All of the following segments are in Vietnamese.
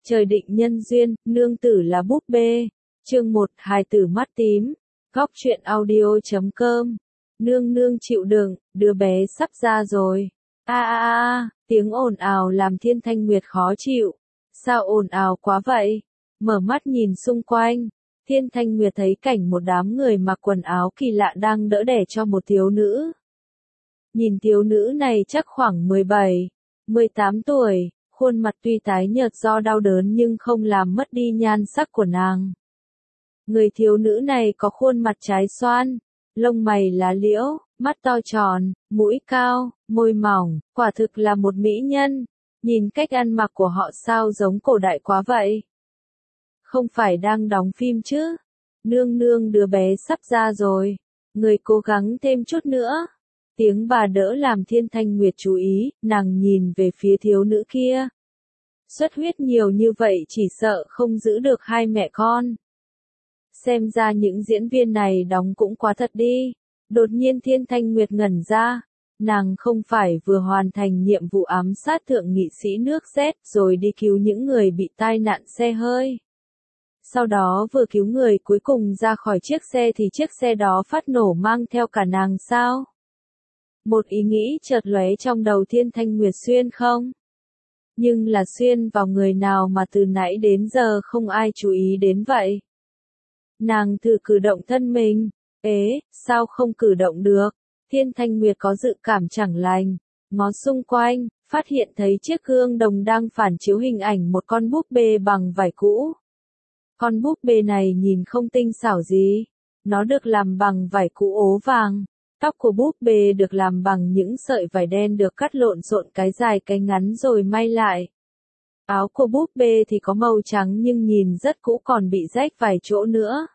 Trời định nhân duyên, nương tử là búp bê. Chương 1, hài tử mắt tím. Góc truyện audio.com. Nương nương chịu đựng, đứa bé sắp ra rồi. Tiếng ồn ào làm Thiên Thanh Nguyệt khó chịu. Sao ồn ào quá vậy? Mở mắt nhìn xung quanh, Thiên Thanh Nguyệt thấy cảnh một đám người mặc quần áo kỳ lạ đang đỡ đẻ cho một thiếu nữ. Nhìn thiếu nữ này chắc khoảng 17, 18 tuổi, khuôn mặt tuy tái nhợt do đau đớn nhưng không làm mất đi nhan sắc của nàng. Người thiếu nữ này có khuôn mặt trái xoan, lông mày lá liễu, mắt to tròn, mũi cao, môi mỏng, quả thực là một mỹ nhân. Nhìn cách ăn mặc của họ sao giống cổ đại quá vậy? Không phải đang đóng phim chứ? Nương nương đứa bé sắp ra rồi, người cố gắng thêm chút nữa. Tiếng bà đỡ làm Thiên Thanh Nguyệt chú ý, nàng nhìn về phía thiếu nữ kia. Xuất huyết nhiều như vậy chỉ sợ không giữ được hai mẹ con. Xem ra những diễn viên này đóng cũng quá thật đi. Đột nhiên Thiên Thanh Nguyệt ngẩn ra. Nàng không phải vừa hoàn thành nhiệm vụ ám sát thượng nghị sĩ nước Z rồi đi cứu những người bị tai nạn xe hơi. Sau đó vừa cứu người cuối cùng ra khỏi chiếc xe thì chiếc xe đó phát nổ mang theo cả nàng sao? Một ý nghĩ chợt lóe trong đầu Thiên Thanh Nguyệt xuyên không? Nhưng là xuyên vào người nào mà từ nãy đến giờ không ai chú ý đến vậy? Nàng thử cử động thân mình, sao không cử động được? Thiên Thanh Nguyệt có dự cảm chẳng lành, ngó xung quanh, phát hiện thấy chiếc gương đồng đang phản chiếu hình ảnh một con búp bê bằng vải cũ. Con búp bê này nhìn không tinh xảo gì, nó được làm bằng vải cũ ố vàng. Tóc của búp bê được làm bằng những sợi vải đen được cắt lộn xộn cái dài cái ngắn rồi may lại. Áo của búp bê thì có màu trắng nhưng nhìn rất cũ còn bị rách vài chỗ nữa.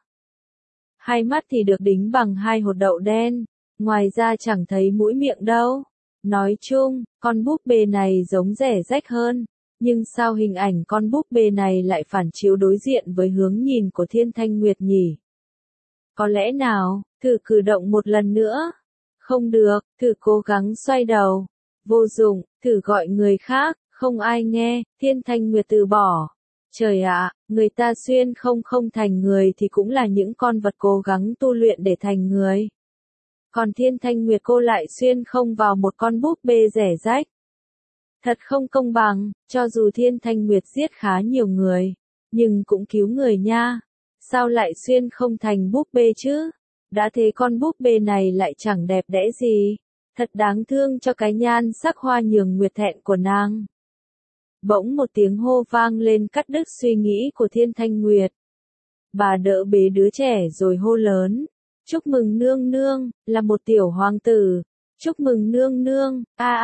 Hai mắt thì được đính bằng hai hột đậu đen, ngoài ra chẳng thấy mũi miệng đâu. Nói chung, con búp bê này giống rẻ rách hơn, nhưng sao hình ảnh con búp bê này lại phản chiếu đối diện với hướng nhìn của Thiên Thanh Nguyệt nhỉ? Có lẽ nào, thử cử động một lần nữa. Không được, thử cố gắng xoay đầu. Vô dụng, thử gọi người khác, không ai nghe, Thiên Thanh Nguyệt từ bỏ. Trời ạ, người ta xuyên không thành người thì cũng là những con vật cố gắng tu luyện để thành người. Còn Thiên Thanh Nguyệt cô lại xuyên không vào một con búp bê rẻ rách. Thật không công bằng, cho dù Thiên Thanh Nguyệt giết khá nhiều người, nhưng cũng cứu người nha. Sao lại xuyên không thành búp bê chứ? Đã thế con búp bê này lại chẳng đẹp đẽ gì. Thật đáng thương cho cái nhan sắc hoa nhường nguyệt thẹn của nàng. Bỗng một tiếng hô vang lên cắt đứt suy nghĩ của Thiên Thanh Nguyệt. Bà đỡ bế đứa trẻ rồi hô lớn. Chúc mừng nương nương, là một tiểu hoàng tử. Chúc mừng nương nương,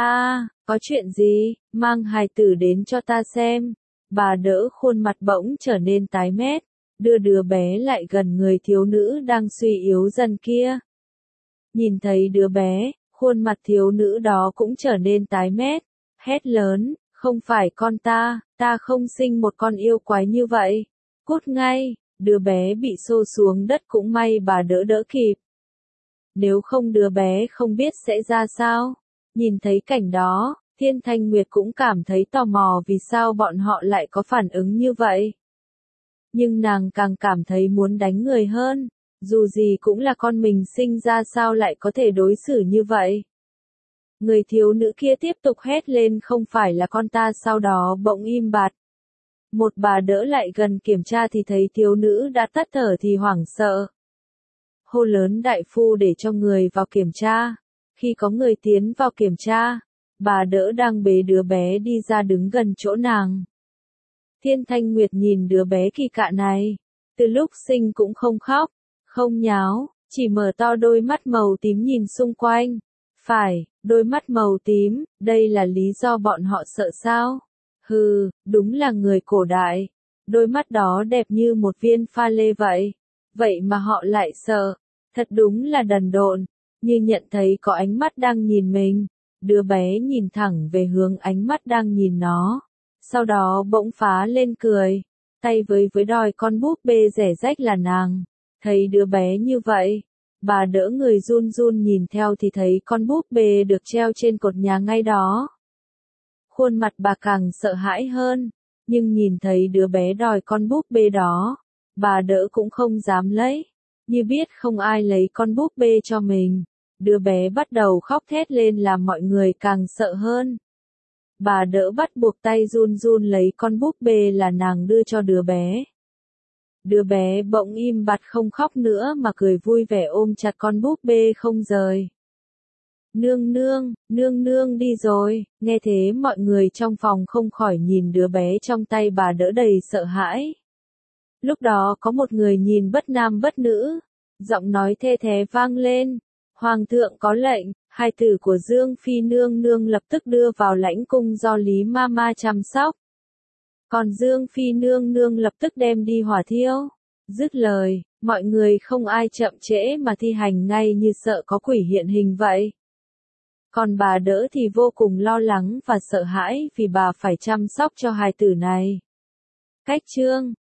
có chuyện gì, mang hài tử đến cho ta xem. Bà đỡ khuôn mặt bỗng trở nên tái mét, đưa đứa bé lại gần người thiếu nữ đang suy yếu dần kia. Nhìn thấy đứa bé, khuôn mặt thiếu nữ đó cũng trở nên tái mét, hét lớn, không phải con ta không sinh một con yêu quái như vậy. Cút ngay, đứa bé bị xô xuống đất cũng may bà đỡ kịp. Nếu không đứa bé không biết sẽ ra sao. Nhìn thấy cảnh đó, Thiên Thanh Nguyệt cũng cảm thấy tò mò vì sao bọn họ lại có phản ứng như vậy. Nhưng nàng càng cảm thấy muốn đánh người hơn, dù gì cũng là con mình sinh ra sao lại có thể đối xử như vậy. Người thiếu nữ kia tiếp tục hét lên không phải là con ta sau đó bỗng im bặt. Một bà đỡ lại gần kiểm tra thì thấy thiếu nữ đã tắt thở thì hoảng sợ. Hô lớn đại phu để cho người vào kiểm tra. Khi có người tiến vào kiểm tra, bà đỡ đang bế đứa bé đi ra đứng gần chỗ nàng. Thiên Thanh Nguyệt nhìn đứa bé kỳ cạ này, từ lúc sinh cũng không khóc, không nháo, chỉ mở to đôi mắt màu tím nhìn xung quanh. Phải, đôi mắt màu tím, đây là lý do bọn họ sợ sao? Hừ, đúng là người cổ đại. Đôi mắt đó đẹp như một viên pha lê vậy. Vậy mà họ lại sợ. Thật đúng là đần độn. Như nhận thấy có ánh mắt đang nhìn mình. Đứa bé nhìn thẳng về hướng ánh mắt đang nhìn nó. Sau đó bỗng phá lên cười. Tay với đòi con búp bê rẻ rách là nàng. Thấy đứa bé như vậy. Bà đỡ người run run nhìn theo thì thấy con búp bê được treo trên cột nhà ngay đó. Khuôn mặt bà càng sợ hãi hơn. Nhưng nhìn thấy đứa bé đòi con búp bê đó, bà đỡ cũng không dám lấy. Như biết không ai lấy con búp bê cho mình, đứa bé bắt đầu khóc thét lên làm mọi người càng sợ hơn. Bà đỡ bắt buộc tay run run lấy con búp bê là nàng đưa cho đứa bé. Đứa bé bỗng im bặt không khóc nữa mà cười vui vẻ ôm chặt con búp bê không rời. Nương nương đi rồi, nghe thế mọi người trong phòng không khỏi nhìn đứa bé trong tay bà đỡ đầy sợ hãi. Lúc đó có một người nhìn bất nam bất nữ, giọng nói thê thé vang lên, Hoàng thượng có lệnh, hai tử của Dương Phi nương nương lập tức đưa vào lãnh cung do Lý Mama chăm sóc. Còn Dương Phi nương nương lập tức đem đi hỏa thiêu. Dứt lời, mọi người không ai chậm trễ mà thi hành ngay như sợ có quỷ hiện hình vậy. Còn bà đỡ thì vô cùng lo lắng và sợ hãi vì bà phải chăm sóc cho hài tử này. Cách chương